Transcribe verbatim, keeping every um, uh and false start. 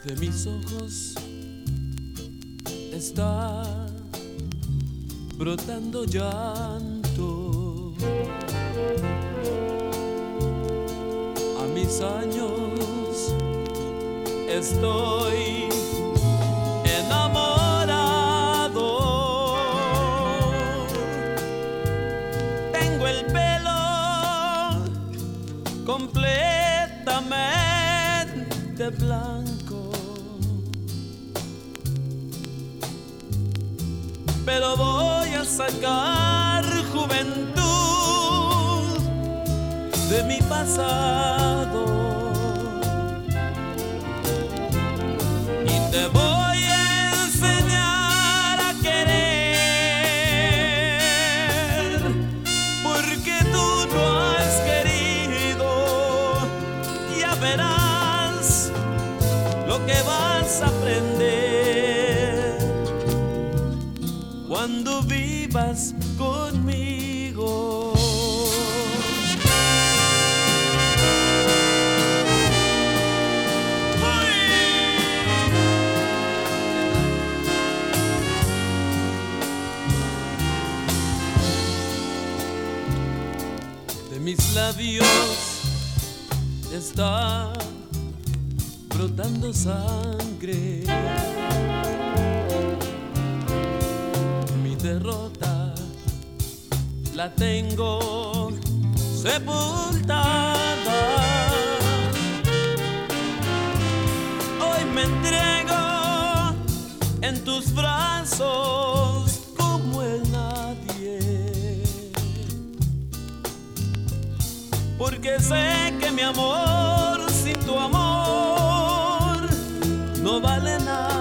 De mis ojos está brotando llanto. A mis años estoy enamorado. Tengo el pelo completamente blanco, pero voy a sacar juventud de mi pasado y te voy a enseñar a querer, porque tú no has querido. Ya verás lo que vas a aprender cuando vivas conmigo. De mis labios está brotando sangre. Mi derrota la tengo sepultada. Hoy me entrego en tus brazos como el nadie, porque sé que mi amor sin tu amor no vale nada.